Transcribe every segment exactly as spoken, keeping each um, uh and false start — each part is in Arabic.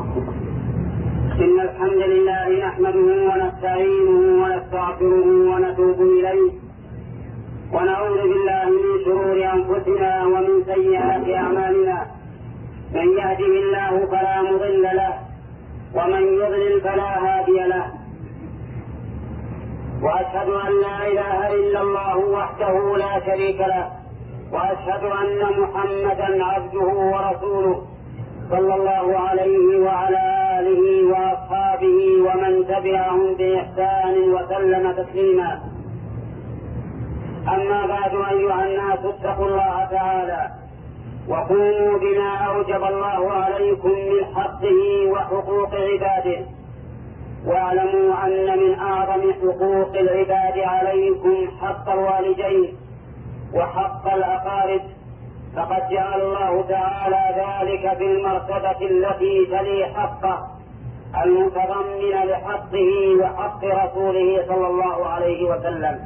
إن الحمد لله نحمده ونستعينه ونستغفره ونتوب إليه ونعوذ بالله من شرور أنفسنا ومن سيئات أعمالنا. من يهده الله فلا مضل له ومن يضلل فلا هادي له. وأشهد أن لا إله إلا الله وحده لا شريك له وأشهد أن محمدا عبده ورسوله صلى الله عليه وعلى آله وأصحابه ومن تبعهم بإحسان وسلم تسليما. أما بعد أيها الناس اتقوا الله تعالى وقوموا بما أوجب الله عليكم من حقه وحقوق عباده، واعلموا أن من أعظم حقوق العباد عليكم حق الوالدين وحق الأقارب، فقد جعل الله تعالى ذلك في المرتبة التي تلي حقه المتضمن لحقه وحق رسوله صلى الله عليه وسلم.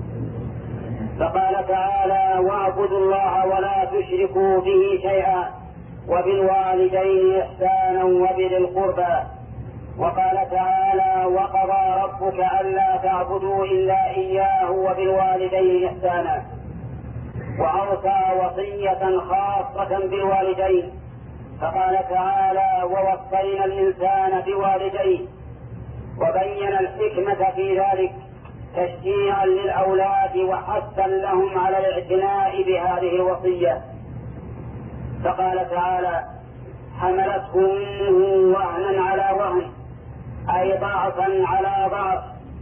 فقال تعالى: واعبدوا الله ولا تشركوا به شيئا وبالوالدين إحسانا وبذي القربى. وقال تعالى: وقضى ربك ألا تعبدوا إلا إياه وبالوالدين إحسانا. وأوصى وصية خاصة بالوالدين، فقال تعالى: ووصينا الإنسان بوالديه. وبين الحكمة في ذلك تشجيعا للأولاد وحثا لهم على الاعتناء بهذه الوصية، فقال تعالى: حملته أمه وهنا على وهن، أي ضعفا على ضعف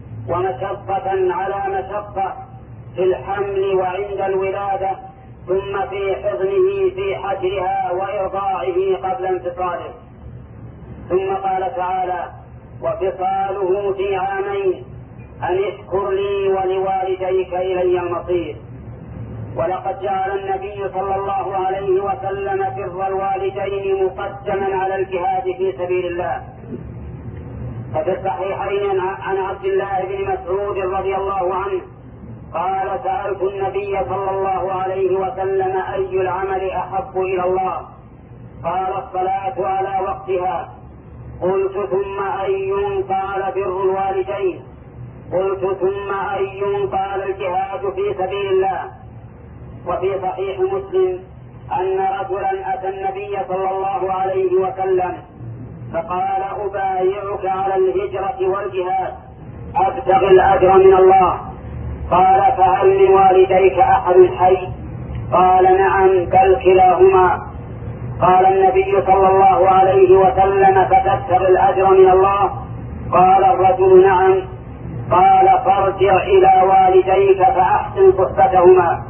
ومشقة على مشقة في الحمل وعند الولادة، ثم في حضنه في حجرها وإرضاعه قبل انفصاله. ثم قال تعالى: وفصاله في عامين أن اشكر لي ولوالديك إلي المصير. ولقد جعل النبي صلى الله عليه وسلم بر الوالدين مقدما على الجهاد في سبيل الله. ففي الصحيحين عن عبد الله بن مسعود رضي الله عنه قال: سألت النبي صلى الله عليه وسلم: أي العمل أحب إلى الله؟ قال: الصلاة على وقتها. قلت: ثم أي؟ قال: بر الوالدين. قلت: ثم أي؟ قال: الجهاد في سبيل الله. وفي صحيح مسلم أن رجلا أتى النبي صلى الله عليه وسلم فقال: أبايعك على الهجرة والجهاد أبتغي الأجر من الله. قال: فهل من والديك أحد حي؟ قال: نعم، بل كلاهما. قال النبي صلى الله عليه وسلم: فتبتغي الأجر من الله؟ قال الرجل: نعم. قال: فارجع إلى والديك فأحسن صحبتهما.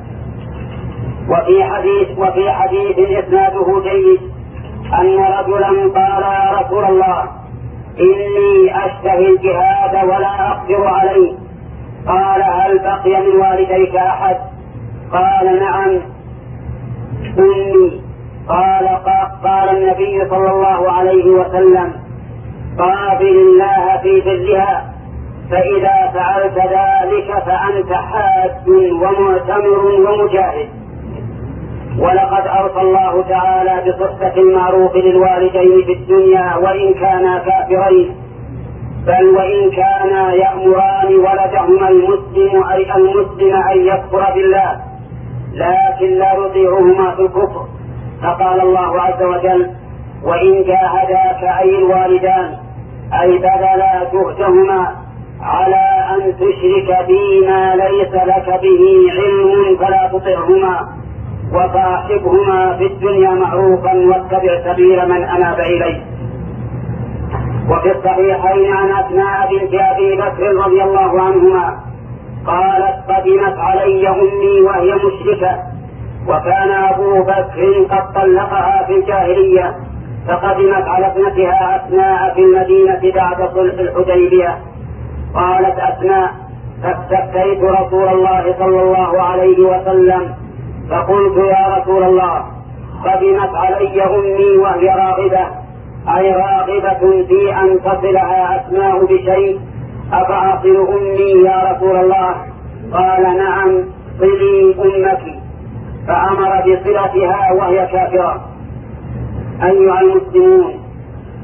وفي حديث وفي حديث إسناده جيد أن رجلا قال: يا رسول الله، إني أشتهي الجهاد ولا أقدر عليه. قال: هل بقي من والديك أحد؟ قال: نعم، أمي. قال قال النبي صلى الله عليه وسلم: قابل الله في برها، فإذا فعلت ذلك فأنت حاج ومعتمر ومجاهد. ولقد أوصى الله تعالى بصحبة المعروف للوالدين في الدنيا وإن كانا كافرين، بل وإن كانا يأمران ولدهما المسلم أي المسلم أن يكفر بالله، لكن لا يطيعهما في الكفر. فقال الله عز وجل: وإن جاهداك أي الوالدان أي بذلا جهدهما على أن تشرك بي ما ليس لك به علم فلا تطعهما وصاحبهما في الدنيا معروفا واتبع سبيل من أناب إليه. وفي الصحيحين عن أسماء بنت أبي بكر رضي الله عنهما قالت: قدمت علي أمي وهي مشركة، وكان أبو بكر قد طلقها في الجاهلية، فقدمت على ابنتها أسماء في المدينة بعد صلح الحديبية. قالت أسماء: فاستفتيت رسول الله صلى الله عليه وسلم فقلت: يا رسول الله، قدمت علي أمي وهي راغبة، أي راغبة في أن تصلها أسماء بشيء، أفأصل أمي يا رسول الله؟ قال: نعم، صلي أمك. فأمر بصلتها وهي كافرة. أيها المسلمون،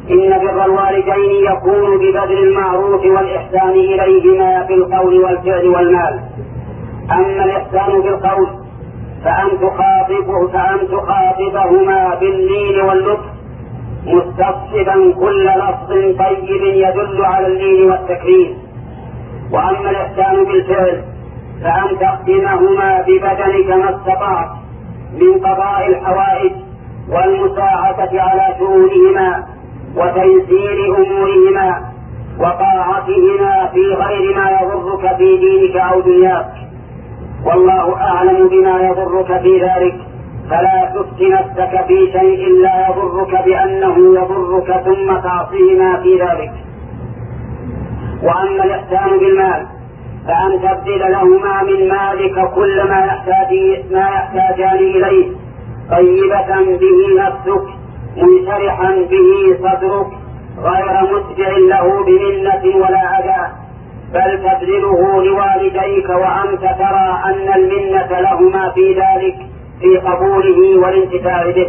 إن بر الوالدين يكون ببذل المعروف والإحسان إليهما بالقول والفعل والمال. أما الإحسان بالقول فأن تخاطبه فأن تخاطبهما باللين واللطف مستصحبا كل لفظ طيب يدل على اللين والتكريم. وأما الإحسان بالفعل فأن تقدمهما ببدنك ما استطعت من قضاء الحوائج والمساعدة على شؤونهما وتيسير أمورهما وطاعتهما في غير ما يضرك في دينك أو دنياك، والله أعلم بما يضرك في ذلك، فلا تفت نفسك في شيء لا يضرك بأنه يضرك ثم تعصيهما في ذلك. وأما الإحسان بالمال فأن تبذل لهما من مالك كل ما ما يحتاجان إليه طيبة به نفسك منشرحا به صدرك غير متبع له بمنة ولا أذى، بل تبذله لوالديك وأنت ترى أن المنة لهما في ذلك في قبوله والانتفاع به.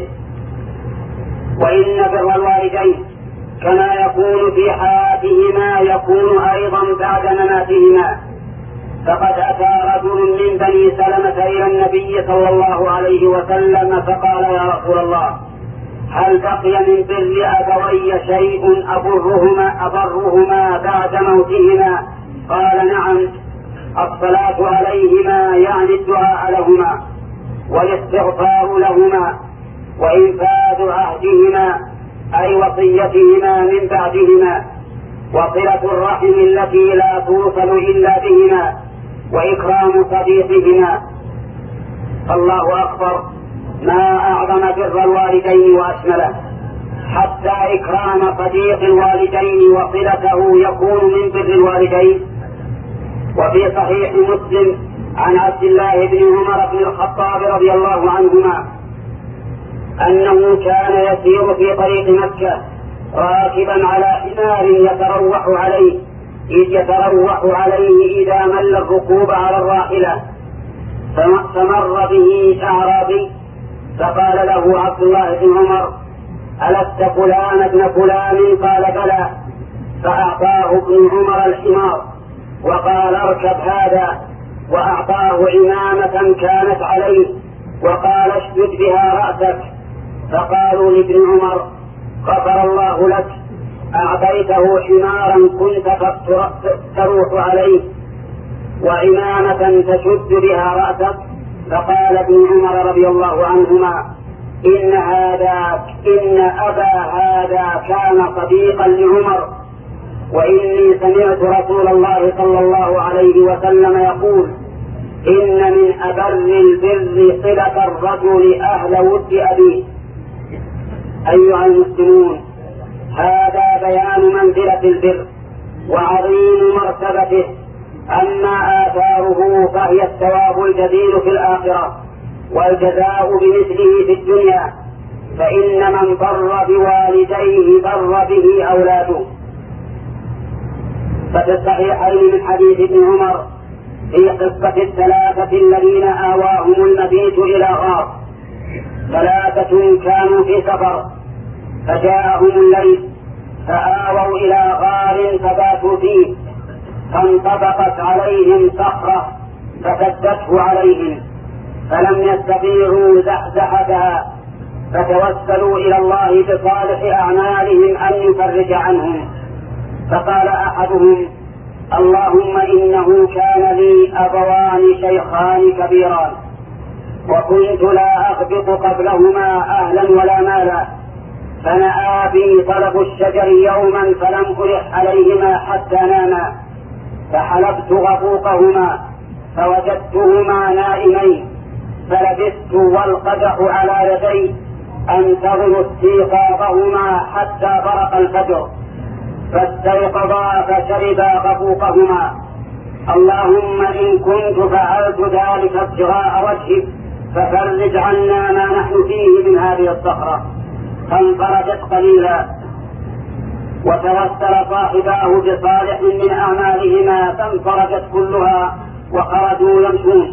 وإن بر الوالدين كما يكون في حياتهما يكون أيضا بعد مماتهما، فقد أتى رجل من بني سلمة إلى النبي صلى الله عليه وسلم فقال: يا رسول الله، هل بقي من بر أبوي شيء أبرهما, أبرهما بعد موتهما؟ قال: نعم، الصلاة عليهما يعني الدعاء لهما والاستغفار لهما وإنفاذ عهدهما أي وصيتهما من بعدهما وصلة الرحم التي لا توصل إلا بهما وإكرام صديقهما. الله أكبر، ما أعظم بر الوالدين وأشمله، حتى إكرام صديق الوالدين وصلته يكون من بر الوالدين. وفي صحيح مسلم عن عبد الله بن عمر بن الخطاب رضي الله عنهما أنه كان يسير في طريق مكة راكبا على حمار يتروح عليه إذ يتروح عليه إذا مل الركوب على الراحلة، فمر به أعرابي فقال له عبد الله بن عمر: ألست فلان ابن فلان؟ قال: بلى. فأعطاه ابن عمر الحمار وقال: اركب هذا، وأعطاه عمامة كانت عليه وقال: اشدد بها رأسك. فقالوا لابن عمر: غفر الله لك، أعطيته حمارا كنت تروح عليه وعمامة تشد بها رأسك. فقال ابن عمر رضي الله عنهما: إن هذا إن أبا هذا كان صديقا لعمر، وإني سمعت رسول الله صلى الله عليه وسلم يقول: إن من أبر البر صلة الرجل أهل ود أبيه. أيها المسلمون، هذا بيان منزلة البر وعظيم مرتبته. أما آثاره فهي الثواب الجزيل في الآخرة والجزاء بمثله في الدنيا، فإن من بر بوالديه بر به أولاده. ففي الصحيحين من حديث ابن عمر في قصة الثلاثة الذين آواهم المبيت إلى غار. ثلاثة كانوا في سفر فجاءهم الليل فآووا إلى غار فباتوا فيه، فانطبقت عليهم صخرة فسدته عليهم فلم يستطيعوا زحزحتها، فتوسلوا إلى الله بصالح أعمالهم أن يفرج عنهم. فقال أحدهم: اللهم إنه كان لي أبوان شيخان كبيران وكنت لا أغبط قبلهما أهلا ولا مالا، فنأى بي طلب الشجر يوما فلم ألح عليهما حتى ناما، فحلبت غبوقهما فوجدتهما نائمين، فلبثت والقدح على يدي أنتظر استيقاظهما حتى برق الفجر، فاستيقظا فشربا غبوقهما. اللهم إن كنت فعلت ذلك ابتغاء وجهك ففرج عنا ما نحن فيه من هذه الصخرة. فانفرجت قليلا، وتوسل صاحباه بصالح من أعمالهما فانفرجت كلها وخرجوا يمشون.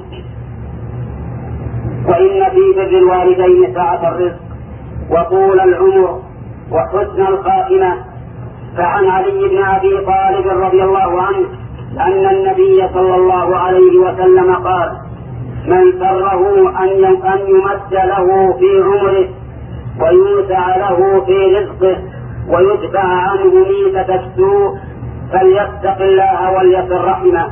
وإن في بر الوالدين سعة الرزق وطول العمر، وحسن الخاتمة. فعن علي بن أبي طالب رضي الله عنه أن النبي صلى الله عليه وسلم قال: من سره أن يمد له في عمره ويوسع له في رزقه ويدفع عنه ميتة السوء فليتق الله وليصل رحمه.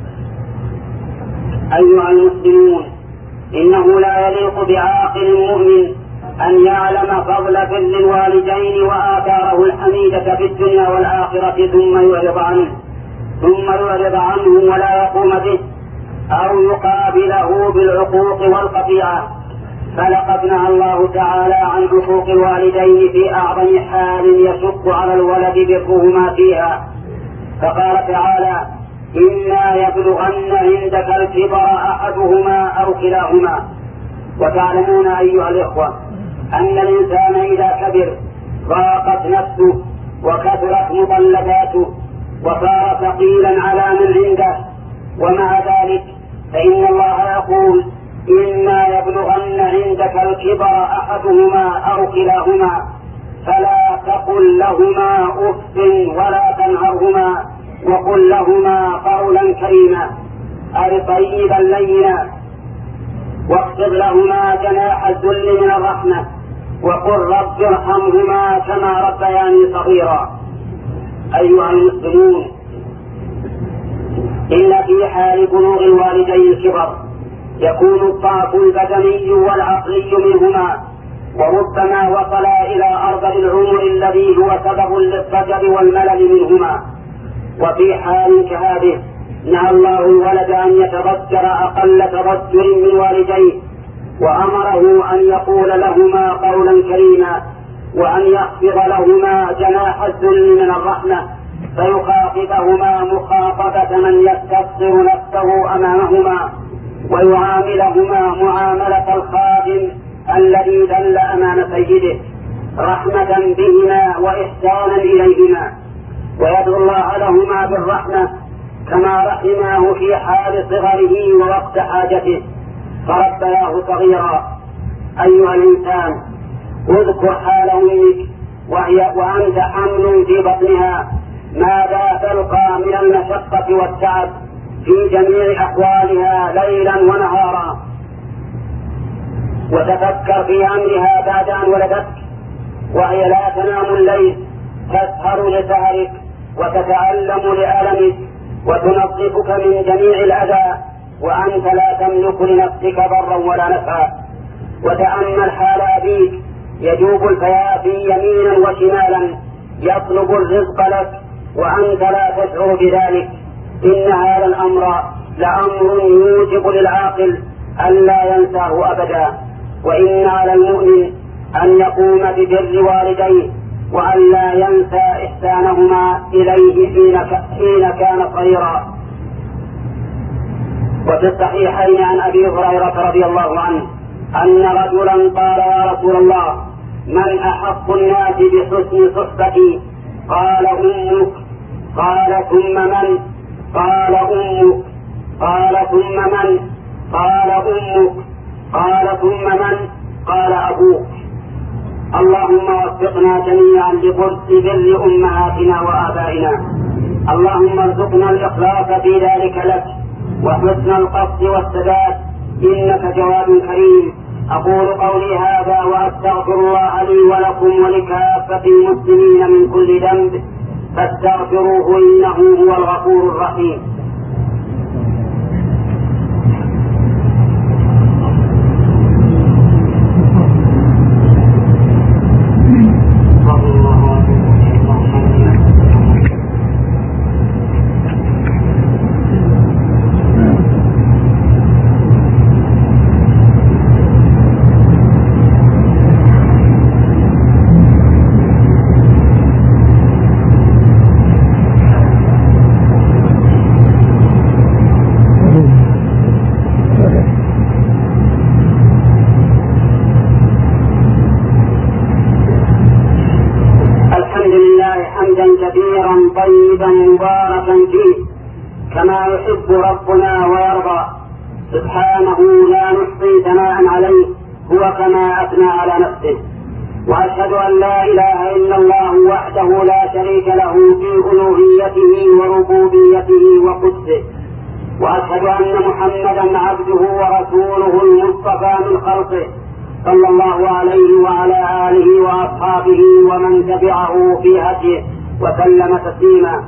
أيها المسلمون، إنه لا يليق بعاقل مؤمن أن يعلم فضل بر الوالدين وآثاره الحميدة في الدنيا والآخرة ثم يعرض عنه ثم يعرض عنه ولا يقوم به أو يقابله بالعقوق والقطيعة. فلقد نهى الله تعالى عن حقوق الوالدين في أعظم حال يشق على الولد برهما فيها، فقال تعالى: إما يبلغن عندك الكبر أحدهما أو كلاهما. وتعلمون أيها الإخوة أن الإنسان إذا كبر ضاقت نفسه وكثرت مطلباته وصار ثقيلا على من عنده، ومع ذلك فإن الله يقول: إما يبلغن عندك الكبر أحدهما أو كلاهما فلا تقل لهما أف ولا تنهرهما وقل لهما قولا كريما، أي طيبا لينا، واخفض لهما جناح الذل من الرحمة وقل رب ارحمهما كما ربياني صغيرا. أيها المسلمون، إن في حال بلوغ الوالدين الكبر يكون الضعف البدني والعقلي منهما، وربما وصلا إلى أرذل العمر الذي هو سبب للضجر والملل منهما. وفي حال كهذه نهى الله الولد أن يتضجر أقل تضجر من والديه، وأمره أن يقول لهما قولا كريما، وأن يخفض لهما جناح الذل من الرحمة فيخاطبهما مخاطبة من يستصغر نفسه أمامهما، ويعاملهما معاملة الخادم الذي ذل أمام سيده رحمة بهما وإحسانا إليهما، ويدعو الله لهما بالرحمة كما رحماه في حال صغره ووقت حاجته فربياه صغيرا. أيها الإنسان، اذكر حال أمك وهي وأنت حمل في بطنها ماذا تلقى من المشقة والتعب في جميع أحوالها ليلا ونهارا، وتفكر في أمرها بعد أن ولدتك وهي لا تنام الليل، تسهر لسهرك وتتألم لألمك وتنظفك من جميع الأذى وأنت لا تملك لنفسك ضرا ولا نفعا. وتأمل حال أبيك يجوب الفيافي يمينا وشمالا يطلب الرزق لك وأنت لا تشعر بذلك. إن هذا الأمر لأمر يوجب للعاقل ألا ينساه أبدا. وإن على المؤمن أن يقوم ببر والديه وأن لا ينسى إحسانهما إليه حين كان صغيرا. وفي الصحيحين عن أبي هريرة رضي الله عنه أن رجلا قال: يا رسول الله، من أحق الناس بحسن صحبتي؟ قال: أمك. قال: ثم من؟ قال: أمك. قال: ثم من؟ قال: أمك. قال: ثم من؟ قال: أبوك. اللهم وفقنا جميعا لبر أمهاتنا وآبائنا. اللهم ارزقنا الإخلاص في ذلك لك وحسن القصد والسداد، إنك جواد كريم. أقول قولي هذا وأستغفر الله لي ولكم ولكافة المسلمين من كل ذنب فاستغفروه إنه هو الغفور الرحيم. طيبا مباركا فيه كما يحب ربنا ويرضى، سبحانه لا نحصي ثناء عليه، هو كما أثنى على نفسه. وأشهد أن لا إله إلا الله وحده لا شريك له في ألوهيته وربوبيته وقدسه، وأشهد أن محمدا عبده ورسوله المصطفى من خلقه صلى الله عليه وعلى آله وأصحابه ومن تبعه في هديه وسلم تسليما.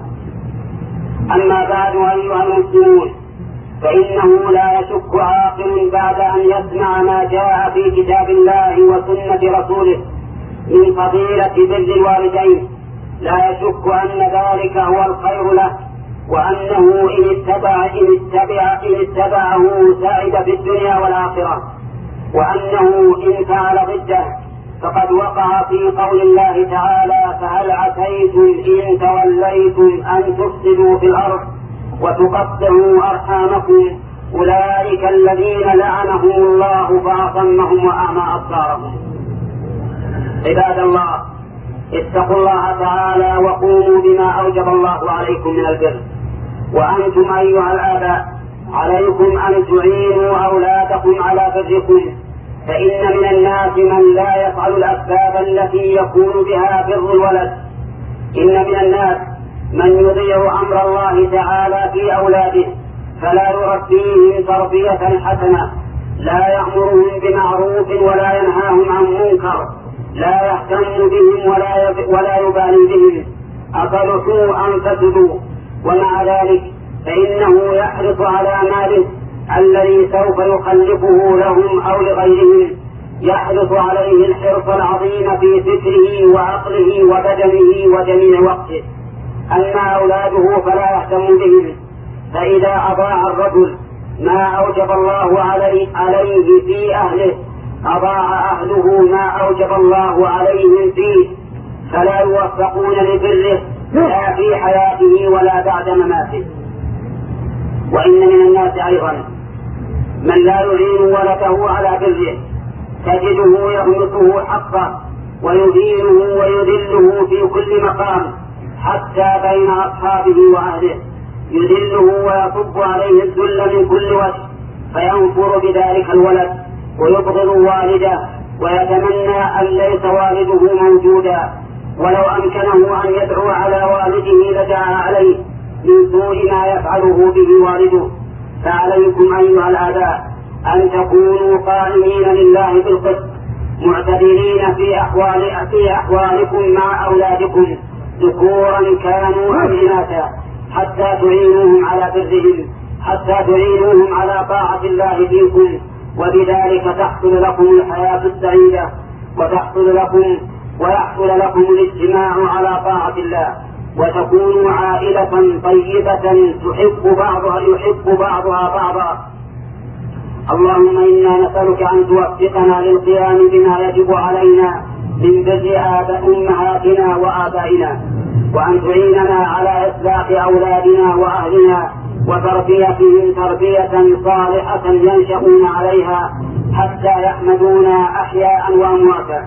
أما بعد أيها المسلمون، فإنه لا يشك عاقل بعد أن يسمع ما جاء في كتاب الله وسنة رسوله من فضيلة بر الوالدين، لا يشك أن ذلك هو الخير له، وأنه إن اتبع إن اتبع إن اتبعه سعد في الدنيا والآخرة، وأنه إن فعل ضده فقد وقع في قول الله تعالى: فهل عسيتم إن توليتم أن تفسدوا في الأرض وتقطعوا أرحامكم أولئك الذين لعنهم الله فأصمهم وأعمى أبصارهم. عباد الله، اتقوا الله تعالى وقوموا بما أوجب الله عليكم من البر. وأنتم أيها الآباء عليكم أن تعينوا أولادكم على بركم، فإن من الناس من لا يفعل الأسباب التي يكون بها بر الولد. إن من الناس من يضيع أمر الله تعالى في أولاده فلا يربيهم تربية حسنة، لا يأمرهم بمعروف ولا ينهاهم عن منكر، لا يهتم بهم ولا ولا يبالي بهم، أصلحوا أم فسدوا. ومع ذلك فإنه يحرص على ماله الذي سوف يخلفه لهم أو لغيرهم، يحرص عليه الحرص العظيم في فكره وعقله وبدنه وجميع وقته. أما أولاده فلا يهتم بهم، فإذا أضاع الرجل ما أوجب الله عليه, عليه في أهله أضاع أهله ما أوجب الله عليهم فيه، فلا يوفقون لبره لا في حياته ولا بعد مماته. وإن من الناس أيضا من لا يعين ولده على بره، تجده يغمسه حقه ويهينه ويذله في كل مقام حتى بين أصحابه وأهله، يذله ويصب عليه الذل من كل وجه، فينفر بذلك الولد ويبغض والده ويتمنى أن ليس والده موجودا، ولو أمكنه أن يدعو على والده لدعا عليه من سوء ما يفعله به والده. فعليكم أيها الآباء أن تكونوا قائمين لله بالقسط، معتدلين في أحوال في أحوالكم مع أولادكم ذكورا كانوا أم إناثا، حتى تعينوهم على برهم، حتى تعينوهم على طاعة الله فيكم، وبذلك تحصل لكم الحياة السعيدة، وتحصل لكم ويحصل لكم الاجتماع على طاعة الله، وتكونوا عائلة طيبة تحب بعضها يحب بعضها بعضا. اللهم إنا نسألك أن توفقنا للقيام بما يجب علينا من بر أمهاتنا وآبائنا، وأن تعيننا على إصلاح أولادنا وأهلنا وتربيتهم تربية صالحة ينشأون عليها حتى يحمدونا أحياء وأمواتا.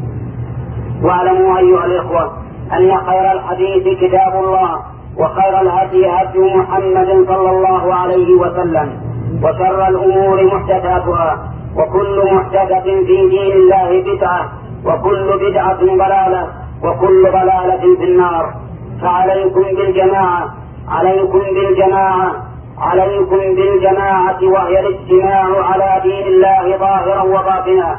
واعلموا أيها الإخوة أن خير الحديث كتاب الله، وخير الهدي هدي محمد صلى الله عليه وسلم، وشر الأمور محدثاتها، وكل محدثة في دين الله بدعة، وكل بدعة ضلالة، وكل ضلالة في النار. فعليكم بالجماعة عليكم بالجماعة عليكم بالجماعة وهي الاجتماع على دين الله ظاهرا وباطنا،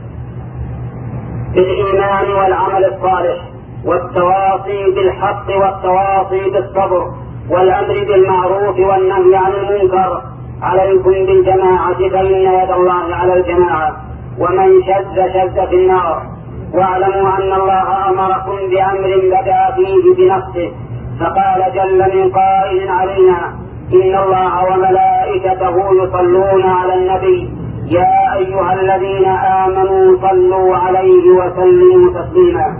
بالإيمان والعمل الصالح، والتواصي بالحق والتواصي بالصبر، والأمر بالمعروف والنهي عن المنكر. عليكم بالجماعة فإن يد الله على الجماعة، ومن شذ شذ في النار. واعلموا أن الله أمركم بأمر بدأ فيه بنفسه، فقال جل من قائل علينا: إن الله وملائكته يصلون على النبي يا أيها الذين آمنوا صلوا عليه وسلموا تسليما.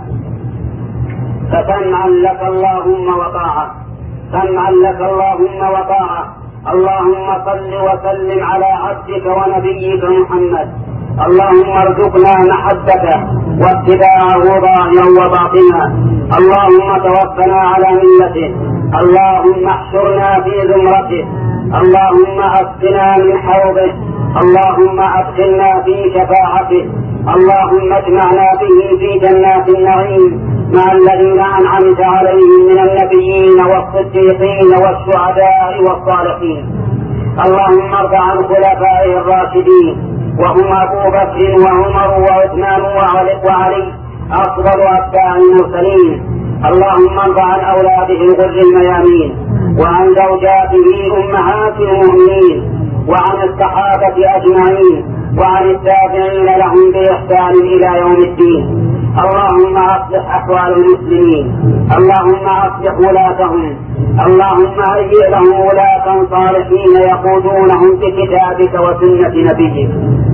فسمعا لك اللهم وطاعة، سمعا لك اللهم وطاعة. اللهم صل وسلم على عبدك ونبيك محمد. اللهم ارزقنا محبته واتباعه ظاهرا وباطنا. اللهم توفنا على ملته. اللهم احشرنا في زمرته. اللهم اسقنا من حوضه. اللهم ادخلنا في شفاعته. اللهم اجمعنا به في جنات النعيم مع الذين أنعمت عليهم من النبيين والصديقين والشهداء والصالحين. اللهم ارض عن خلفائه الراشدين وهم أبو بكر وعمر وعثمان وعلي أفضل أتباع المرسلين. اللهم ارض عن أولاده الغر الميامين وعن زوجاته أمهات المؤمنين وعن الصحابة أجمعين وعن التابعين لهم بإحسان إلى يوم الدين. اللهم أصلح أحوال المسلمين، اللهم أصلح ولاتهم، اللهم هيئ لهم ولاة صالحين يقودونهم بكتابك وسنة نبيك.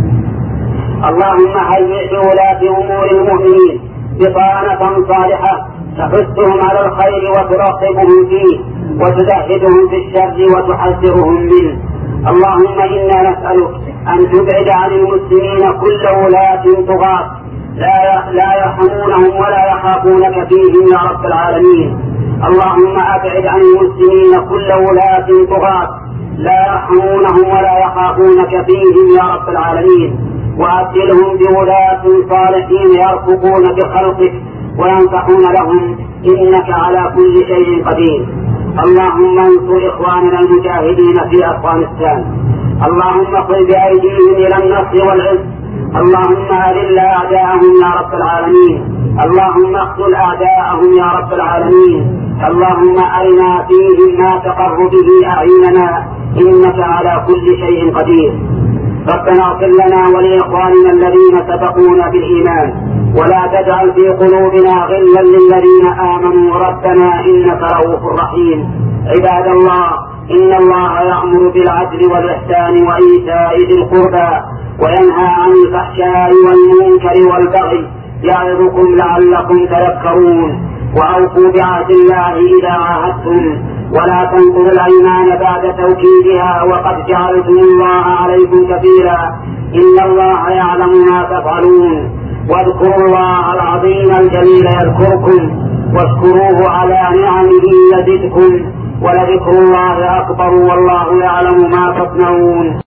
اللهم هيئ لولاة أمور المؤمنين بطانة صالحة تحثهم على الخير وترغبهم فيه وتزهدهم في الشر وتحذرهم منه. اللهم إنا نسألك أن تبعد عن المسلمين كل ولاة طغاة لا لا يرحمونهم ولا يخافونك فيهم يا رب العالمين. اللهم أبعد عن المسلمين كل ولاة طغاة لا يرحمونهم ولا يخافونك فيهم يا رب العالمين، وأبدلهم بولاة صالحين يرفقون بخلقك وينصحون لهم إنك على كل شيء قدير. اللهم انصر إخواننا المجاهدين في أفغانستان، اللهم قل بأيديهم إلى النصر والعز. اللهم أذل أعداءهم يا رب العالمين، اللهم اقتل أعداءهم يا رب العالمين. اللهم أرنا فيهم ما تقر به أعيننا إنك على كل شيء قدير. ربنا اغفر لنا ولإخواننا الذين سبقونا بالإيمان ولا تجعل في قلوبنا غلا للذين آمنوا ربنا إنك رؤوف رحيم. عباد الله، إن الله يأمر بالعدل والإحسان وإيتاء ذي القربى وينهى عن الفحشاء والمنكر والبغي يعظكم لعلكم تذكرون. وأوفوا بعهد الله إذا عاهدتم ولا تنقضوا الأيمان بعد توكيدها وقد جعلتم الله عليكم كفيلا إن الله يعلم ما تفعلون. واذكروا الله العظيم الجليل يذكركم واشكروه على نعمه يزدكم ولذكر الله أكبر والله يعلم ما تصنعون.